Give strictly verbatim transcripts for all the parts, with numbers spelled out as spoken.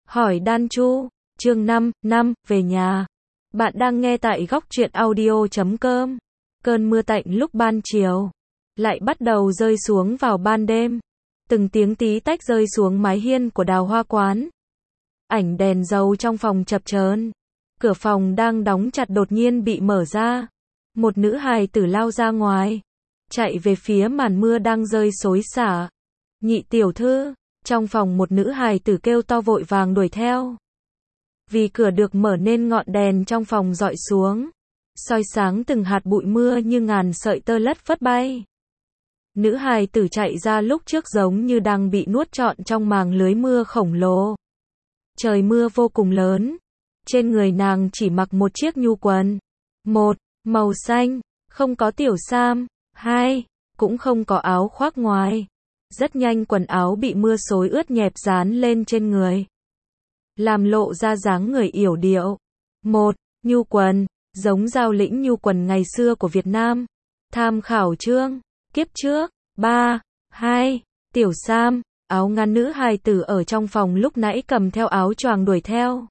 Hỏi Đan Chu, chương năm, năm, về nhà. Bạn đang nghe tại góc truyện audio chấm com. Cơn mưa tạnh lúc ban chiều, lại bắt đầu rơi xuống vào ban đêm. Từng tiếng tí tách rơi xuống mái hiên của Đào Hoa quán. Ảnh đèn dầu trong phòng chập chờn. Cửa phòng đang đóng chặt đột nhiên bị mở ra. Một nữ hài tử lao ra ngoài, chạy về phía màn mưa đang rơi xối xả. Nhị tiểu thư, trong phòng một nữ hài tử kêu to vội vàng đuổi theo. Vì cửa được mở nên ngọn đèn trong phòng dọi xuống, soi sáng từng hạt bụi mưa như ngàn sợi tơ lất phất bay. Nữ hài tử chạy ra lúc trước giống như đang bị nuốt trọn trong màng lưới mưa khổng lồ. Trời mưa vô cùng lớn. Trên người nàng chỉ mặc một chiếc nhu quần. Một, màu xanh, không có tiểu sam. Hai, cũng không có áo khoác ngoài. Rất nhanh quần áo bị mưa xối ướt nhẹp dán lên trên người, làm lộ ra dáng người yểu điệu. Một, nhu quần, giống Giao Lĩnh nhu quần ngày xưa của Việt Nam. Tham khảo chương kiếp trước. Ba, hai, tiểu sam, áo ngắn nữ hài tử ở trong phòng lúc nãy cầm theo áo choàng đuổi theo.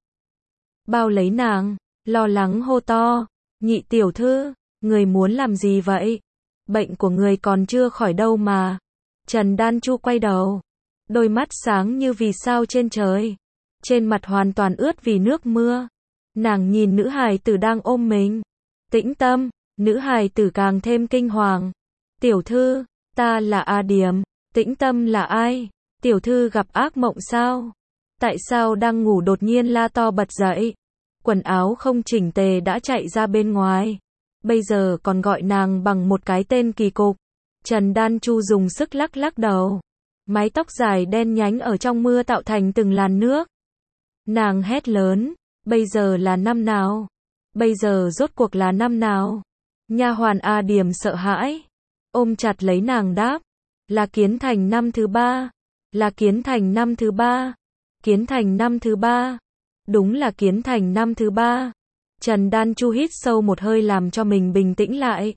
Bao lấy nàng, lo lắng hô to, nhị tiểu thư, người muốn làm gì vậy? Bệnh của người còn chưa khỏi đâu mà. Trần Đan Chu quay đầu, đôi mắt sáng như vì sao trên trời, trên mặt hoàn toàn ướt vì nước mưa. Nàng nhìn nữ hài tử đang ôm mình. Tĩnh tâm, nữ hài tử càng thêm kinh hoàng. Tiểu thư, ta là A Điềm. Tĩnh tâm là ai? Tiểu thư gặp ác mộng sao? Tại sao đang ngủ đột nhiên la to bật dậy? Quần áo không chỉnh tề đã chạy ra bên ngoài, bây giờ còn gọi nàng bằng một cái tên kỳ cục. Trần Đan Chu dùng sức lắc lắc đầu. Mái tóc dài đen nhánh ở trong mưa tạo thành từng làn nước. Nàng hét lớn, bây giờ là năm nào? Bây giờ rốt cuộc là năm nào? Nha hoàn A Điềm sợ hãi, ôm chặt lấy nàng đáp, là Kiến Thành năm thứ ba. Là Kiến Thành năm thứ ba. Kiến Thành năm thứ ba. Đúng là Kiến Thành năm thứ ba. Trần Đan Chu hít sâu một hơi làm cho mình bình tĩnh lại.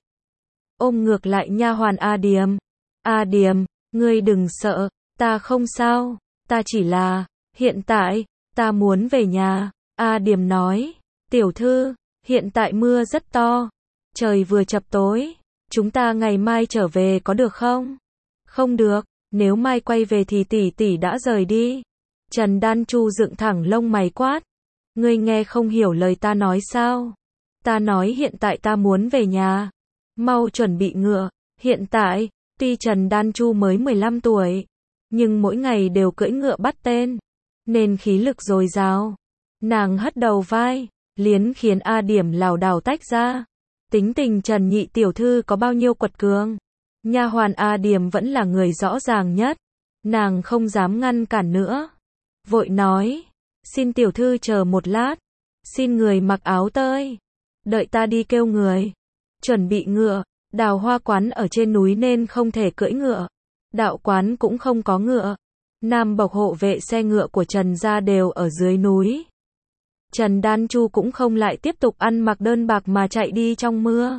Ôm ngược lại nha hoàn A Điềm. A Điềm, ngươi đừng sợ, ta không sao, ta chỉ là, hiện tại, ta muốn về nhà. A Điềm nói, tiểu thư, hiện tại mưa rất to, trời vừa chập tối, chúng ta ngày mai trở về có được không? Không được, nếu mai quay về thì tỷ tỷ đã rời đi. Trần Đan Chu dựng thẳng lông mày quát, ngươi nghe không hiểu lời ta nói sao? Ta nói hiện tại ta muốn về nhà. Mau chuẩn bị ngựa. Hiện tại, tuy Trần Đan Chu mới mười lăm tuổi, nhưng mỗi ngày đều cưỡi ngựa bắt tên, nên khí lực dồi dào. Nàng hất đầu vai, liến khiến A Điềm lảo đảo tách ra. Tính tình Trần nhị tiểu thư có bao nhiêu quật cường, nha hoàn A Điềm vẫn là người rõ ràng nhất. Nàng không dám ngăn cản nữa, vội nói, xin tiểu thư chờ một lát, xin người mặc áo tơi, đợi ta đi kêu người chuẩn bị ngựa. Đào Hoa quán ở trên núi nên không thể cưỡi ngựa, đạo quán cũng không có ngựa. Nam bộc hộ vệ xe ngựa của Trần gia đều ở dưới núi. Trần Đan Chu cũng không lại tiếp tục ăn mặc đơn bạc mà chạy đi trong mưa.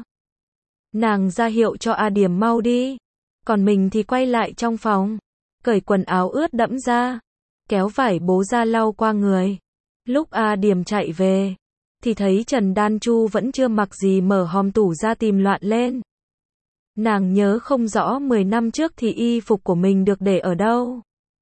Nàng ra hiệu cho A Điềm mau đi, còn mình thì quay lại trong phòng, cởi quần áo ướt đẫm ra, kéo vải bố ra lau qua người. Lúc A Điềm chạy về, thì thấy Trần Đan Chu vẫn chưa mặc gì mở hòm tủ ra tìm loạn lên. Nàng nhớ không rõ mười năm trước thì y phục của mình được để ở đâu.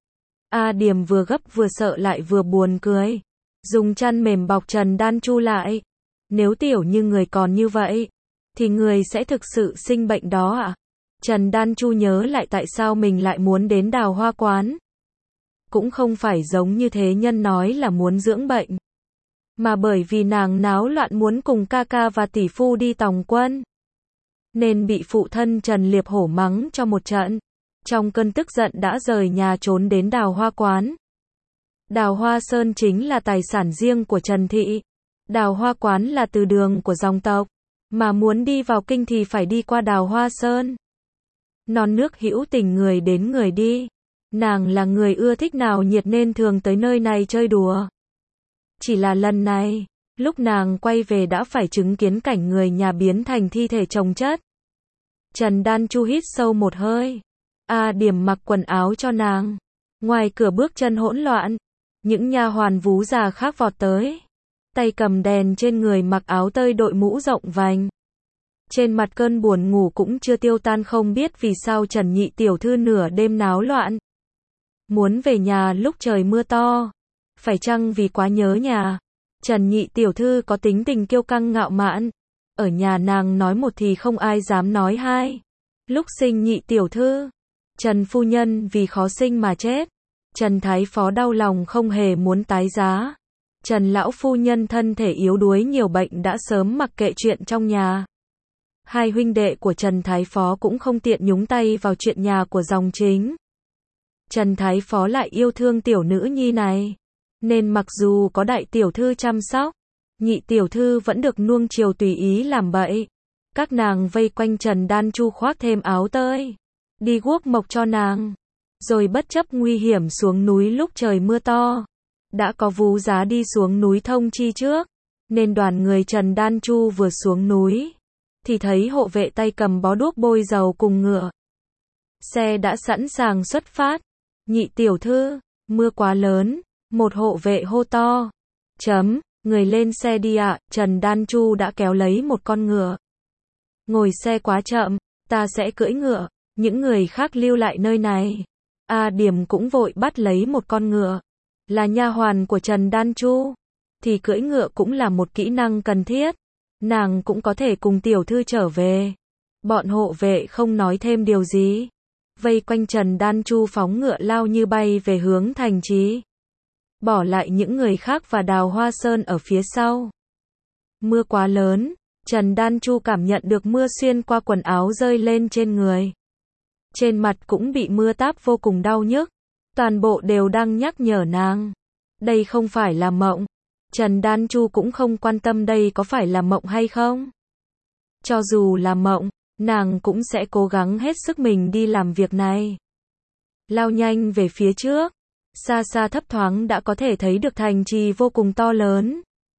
A Điềm vừa gấp vừa sợ lại vừa buồn cười, dùng chăn mềm bọc Trần Đan Chu lại. Nếu tiểu như người còn như vậy, thì người sẽ thực sự sinh bệnh đó ạ. À? Trần Đan Chu nhớ lại tại sao mình lại muốn đến Đào Hoa quán. Cũng không phải giống như thế nhân nói là muốn dưỡng bệnh, mà bởi vì nàng náo loạn muốn cùng ca ca và tỷ phu đi tòng quân, nên bị phụ thân Trần Liệp Hổ mắng cho một trận. Trong cơn tức giận đã rời nhà trốn đến Đào Hoa quán. Đào Hoa Sơn chính là tài sản riêng của Trần thị. Đào Hoa quán là từ đường của dòng tộc, mà muốn đi vào kinh thì phải đi qua Đào Hoa Sơn. Non nước hữu tình người đến người đi. Nàng là người ưa thích náo nhiệt nên thường tới nơi này chơi đùa. Chỉ là lần này, lúc nàng quay về đã phải chứng kiến cảnh người nhà biến thành thi thể chồng chất. Trần Đan Chu hít sâu một hơi. A Điềm mặc quần áo cho nàng. Ngoài cửa bước chân hỗn loạn. Những nha hoàn vú già khác vọt tới, tay cầm đèn trên người mặc áo tơi đội mũ rộng vành. Trên mặt cơn buồn ngủ cũng chưa tiêu tan, không biết vì sao Trần nhị tiểu thư nửa đêm náo loạn. Muốn về nhà lúc trời mưa to. Phải chăng vì quá nhớ nhà? Trần nhị tiểu thư có tính tình kiêu căng ngạo mạn. Ở nhà nàng nói một thì không ai dám nói hai. Lúc sinh nhị tiểu thư, Trần phu nhân vì khó sinh mà chết. Trần thái phó đau lòng không hề muốn tái giá. Trần lão phu nhân thân thể yếu đuối nhiều bệnh đã sớm mặc kệ chuyện trong nhà. Hai huynh đệ của Trần thái phó cũng không tiện nhúng tay vào chuyện nhà của dòng chính. Trần thái phó lại yêu thương tiểu nữ nhi này, nên mặc dù có đại tiểu thư chăm sóc, nhị tiểu thư vẫn được nuông chiều tùy ý làm bậy. Các nàng vây quanh Trần Đan Chu khoác thêm áo tơi, đi guốc mộc cho nàng, rồi bất chấp nguy hiểm xuống núi lúc trời mưa to. Đã có vú giá đi xuống núi thông chi trước, nên đoàn người Trần Đan Chu vừa xuống núi, thì thấy hộ vệ tay cầm bó đuốc bôi dầu cùng ngựa. Xe đã sẵn sàng xuất phát. Nhị tiểu thư, mưa quá lớn, một hộ vệ hô to. Chấm, người lên xe đi ạ. Trần Đan Chu đã kéo lấy một con ngựa. Ngồi xe quá chậm, ta sẽ cưỡi ngựa. Những người khác lưu lại nơi này. A Điểm cũng vội bắt lấy một con ngựa. Là nha hoàn của Trần Đan Chu, thì cưỡi ngựa cũng là một kỹ năng cần thiết. Nàng cũng có thể cùng tiểu thư trở về. Bọn hộ vệ không nói thêm điều gì, vây quanh Trần Đan Chu phóng ngựa lao như bay về hướng thành trì, bỏ lại những người khác và Đào Hoa Sơn ở phía sau. Mưa quá lớn, Trần Đan Chu cảm nhận được mưa xuyên qua quần áo rơi lên trên người. Trên mặt cũng bị mưa táp vô cùng đau nhức. Toàn bộ đều đang nhắc nhở nàng. Đây không phải là mộng. Trần Đan Chu cũng không quan tâm đây có phải là mộng hay không. Cho dù là mộng, nàng cũng sẽ cố gắng hết sức mình đi làm việc này. Lao nhanh về phía trước. Xa xa thấp thoáng đã có thể thấy được thành trì vô cùng to lớn,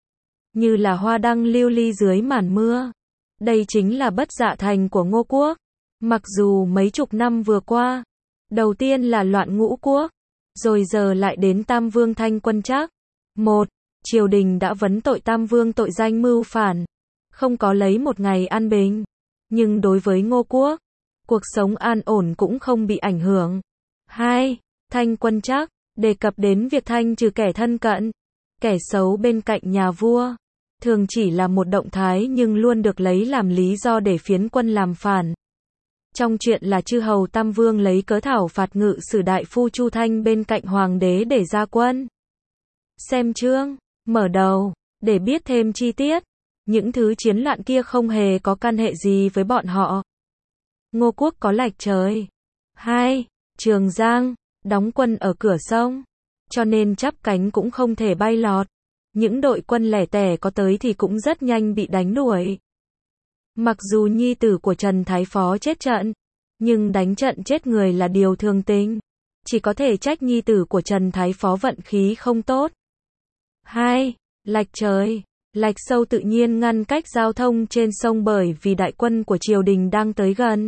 như là hoa đăng lưu ly dưới màn mưa. Đây chính là Bất Dạ Thành của Ngô Quốc. Mặc dù mấy chục năm vừa qua, đầu tiên là loạn Ngũ Quốc, rồi giờ lại đến Tam Vương Thanh Quân Trác. Một, triều đình đã vấn tội Tam Vương tội danh mưu phản, không có lấy một ngày an bình. Nhưng đối với Ngô Quốc, cuộc sống an ổn cũng không bị ảnh hưởng. Hai, Thanh Quân Trác đề cập đến việc thanh trừ kẻ thân cận, kẻ xấu bên cạnh nhà vua, thường chỉ là một động thái nhưng luôn được lấy làm lý do để phiến quân làm phản. Trong chuyện là chư hầu Tam Vương lấy cớ thảo phạt ngự sử đại phu Chu Thanh bên cạnh hoàng đế để ra quân. Xem chương mở đầu để biết thêm chi tiết. Những thứ chiến loạn kia không hề có can hệ gì với bọn họ. Ngô Quốc có lạch trời. Hai, Trường Giang đóng quân ở cửa sông, cho nên chắp cánh cũng không thể bay lọt. Những đội quân lẻ tẻ có tới thì cũng rất nhanh bị đánh đuổi. Mặc dù nhi tử của Trần Thái Phó chết trận, nhưng đánh trận chết người là điều thường tình. Chỉ có thể trách nhi tử của Trần Thái Phó vận khí không tốt. Hai, Lạch trời. Lạch sâu tự nhiên ngăn cách giao thông trên sông bởi vì đại quân của triều đình đang tới gần.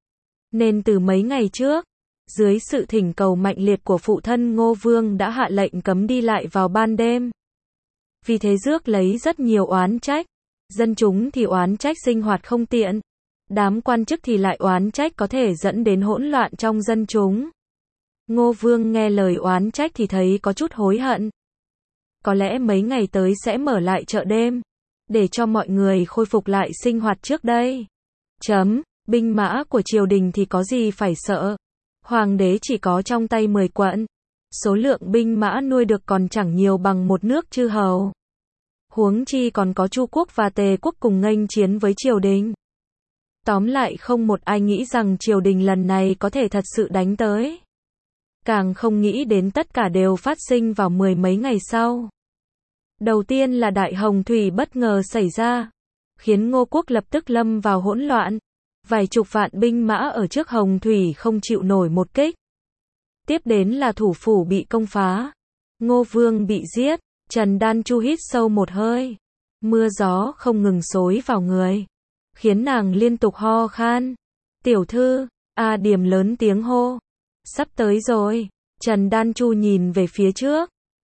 Nên từ mấy ngày trước, dưới sự thỉnh cầu mạnh liệt của phụ thân Ngô Vương đã hạ lệnh cấm đi lại vào ban đêm. Vì thế rước lấy rất nhiều oán trách. Dân chúng thì oán trách sinh hoạt không tiện. Đám quan chức thì lại oán trách có thể dẫn đến hỗn loạn trong dân chúng. Ngô Vương nghe lời oán trách thì thấy có chút hối hận. Có lẽ mấy ngày tới sẽ mở lại chợ đêm, để cho mọi người khôi phục lại sinh hoạt trước đây. Chấm, binh mã của triều đình thì có gì phải sợ. Hoàng đế chỉ có trong tay mười quận. Số lượng binh mã nuôi được còn chẳng nhiều bằng một nước chư hầu. Huống chi còn có Chu Quốc và Tề Quốc cùng nghênh chiến với triều đình. Tóm lại không một ai nghĩ rằng triều đình lần này có thể thật sự đánh tới. Càng không nghĩ đến tất cả đều phát sinh vào mười mấy ngày sau. Đầu tiên là đại hồng thủy bất ngờ xảy ra, khiến Ngô Quốc lập tức lâm vào hỗn loạn. Vài chục vạn binh mã ở trước hồng thủy không chịu nổi một kích. Tiếp đến là thủ phủ bị công phá. Ngô Vương bị giết. Trần Đan Chu hít sâu một hơi. Mưa gió không ngừng xối vào người, khiến nàng liên tục ho khan. Tiểu thư, A Điểm lớn tiếng hô. Sắp tới rồi. Trần Đan Chu nhìn về phía trước.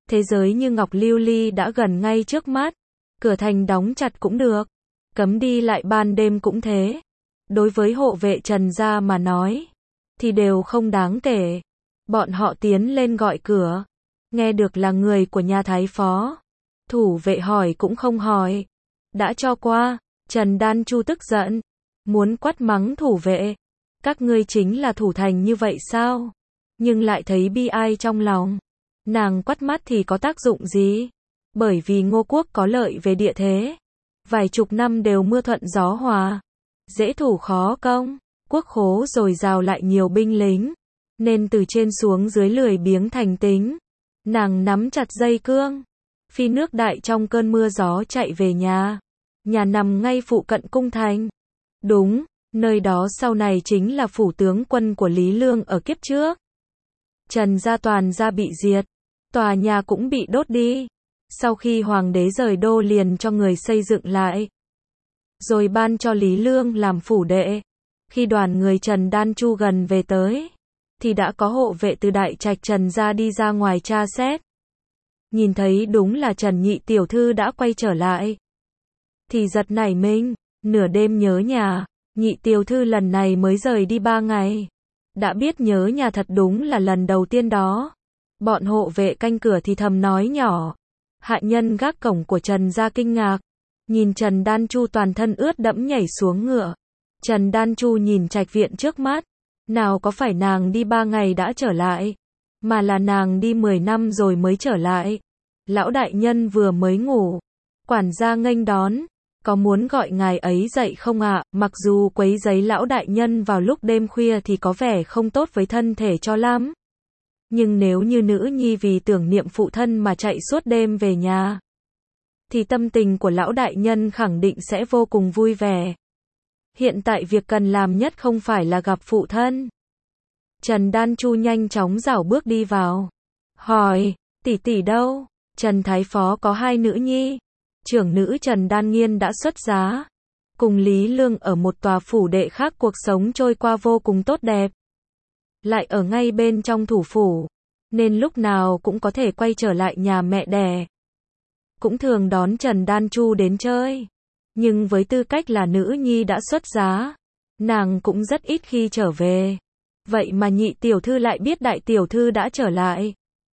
Thế giới như ngọc lưu ly đã gần ngay trước mắt. Cửa thành đóng chặt cũng được. Cấm đi lại ban đêm cũng thế. Đối với hộ vệ Trần gia mà nói, thì đều không đáng kể. Bọn họ tiến lên gọi cửa. Nghe được là người của nhà thái phó. Thủ vệ hỏi cũng không hỏi. Đã cho qua. Trần Đan Chu tức giận. Muốn quát mắng thủ vệ. Các ngươi chính là thủ thành như vậy sao? Nhưng lại thấy bi ai trong lòng. Nàng quát mắt thì có tác dụng gì? Bởi vì Ngô quốc có lợi về địa thế. Vài chục năm đều mưa thuận gió hòa. Dễ thủ khó công. Quốc khố dồi dào lại nhiều binh lính. Nên từ trên xuống dưới lười biếng thành tính. Nàng nắm chặt dây cương. Phi nước đại trong cơn mưa gió chạy về nhà. Nhà nằm ngay phụ cận cung thành. Đúng, nơi đó sau này chính là phủ tướng quân của Lý Lương ở kiếp trước. Trần gia toàn gia bị diệt. Tòa nhà cũng bị đốt đi. Sau khi hoàng đế rời đô liền cho người xây dựng lại. Rồi ban cho Lý Lương làm phủ đệ. Khi đoàn người Trần Đan Chu gần về tới, thì đã có hộ vệ từ đại trạch Trần gia đi ra ngoài tra xét. Nhìn thấy đúng là Trần nhị tiểu thư đã quay trở lại. Thì giật nảy mình, nửa đêm nhớ nhà, nhị tiểu thư lần này mới rời đi ba ngày. Đã biết nhớ nhà thật đúng là lần đầu tiên đó. Bọn hộ vệ canh cửa thì thầm nói nhỏ. Hạ nhân gác cổng của Trần gia kinh ngạc. Nhìn Trần Đan Chu toàn thân ướt đẫm nhảy xuống ngựa. Trần Đan Chu nhìn trạch viện trước mắt. Nào có phải nàng đi ba ngày đã trở lại. Mà là nàng đi mười năm rồi mới trở lại. Lão đại nhân vừa mới ngủ. Quản gia nghênh đón. Có muốn gọi ngài ấy dậy không ạ? À? Mặc dù quấy rầy lão đại nhân vào lúc đêm khuya thì có vẻ không tốt với thân thể cho lắm. Nhưng nếu như nữ nhi vì tưởng niệm phụ thân mà chạy suốt đêm về nhà, thì tâm tình của lão đại nhân khẳng định sẽ vô cùng vui vẻ. Hiện tại việc cần làm nhất không phải là gặp phụ thân. Trần Đan Chu nhanh chóng rảo bước đi vào. Hỏi, tỷ tỷ đâu? Trần Thái Phó có hai nữ nhi. Trưởng nữ Trần Đan Nghiên đã xuất giá. Cùng Lý Lương ở một tòa phủ đệ khác cuộc sống trôi qua vô cùng tốt đẹp. Lại ở ngay bên trong thủ phủ. Nên lúc nào cũng có thể quay trở lại nhà mẹ đẻ. Cũng thường đón Trần Đan Chu đến chơi. Nhưng với tư cách là nữ nhi đã xuất giá, nàng cũng rất ít khi trở về. Vậy mà nhị tiểu thư lại biết đại tiểu thư đã trở lại.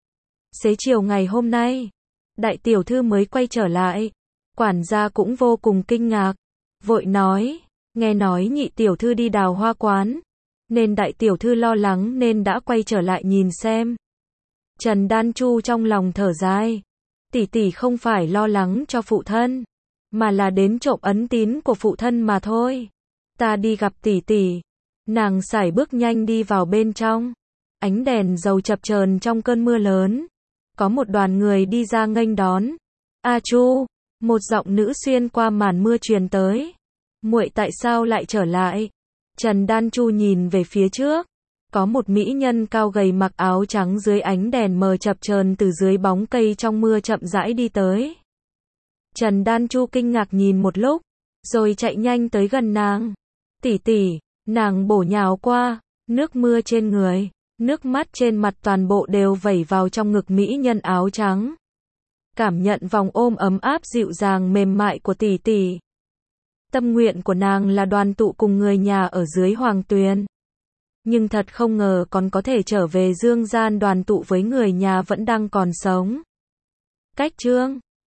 Xế chiều ngày hôm nay, đại tiểu thư mới quay trở lại. Quản gia cũng vô cùng kinh ngạc. Vội nói, nghe nói nhị tiểu thư đi đào hoa quán. Nên đại tiểu thư lo lắng nên đã quay trở lại nhìn xem. Trần Đan Chu trong lòng thở dài. Tỷ tỷ không phải lo lắng cho phụ thân, mà là đến trộm ấn tín của phụ thân mà thôi. Ta đi gặp tỷ tỷ. Nàng sải bước nhanh đi vào bên trong. Ánh đèn dầu chập chờn trong cơn mưa lớn. Có một đoàn người đi ra nghênh đón. A Chu, một giọng nữ xuyên qua màn mưa truyền tới. Muội tại sao lại trở lại? Trần Đan Chu nhìn về phía trước. Có một mỹ nhân cao gầy mặc áo trắng dưới ánh đèn mờ chập chờn từ dưới bóng cây trong mưa chậm rãi đi tới. Trần Đan Chu kinh ngạc nhìn một lúc, rồi chạy nhanh tới gần nàng. Tỷ tỷ, nàng bổ nhào qua, nước mưa trên người, nước mắt trên mặt toàn bộ đều vẩy vào trong ngực mỹ nhân áo trắng. Cảm nhận vòng ôm ấm áp dịu dàng mềm mại của tỷ tỷ. Tâm nguyện của nàng là đoàn tụ cùng người nhà ở dưới Hoàng Tuyền. Nhưng thật không ngờ còn có thể trở về dương gian đoàn tụ với người nhà vẫn đang còn sống. Cách chương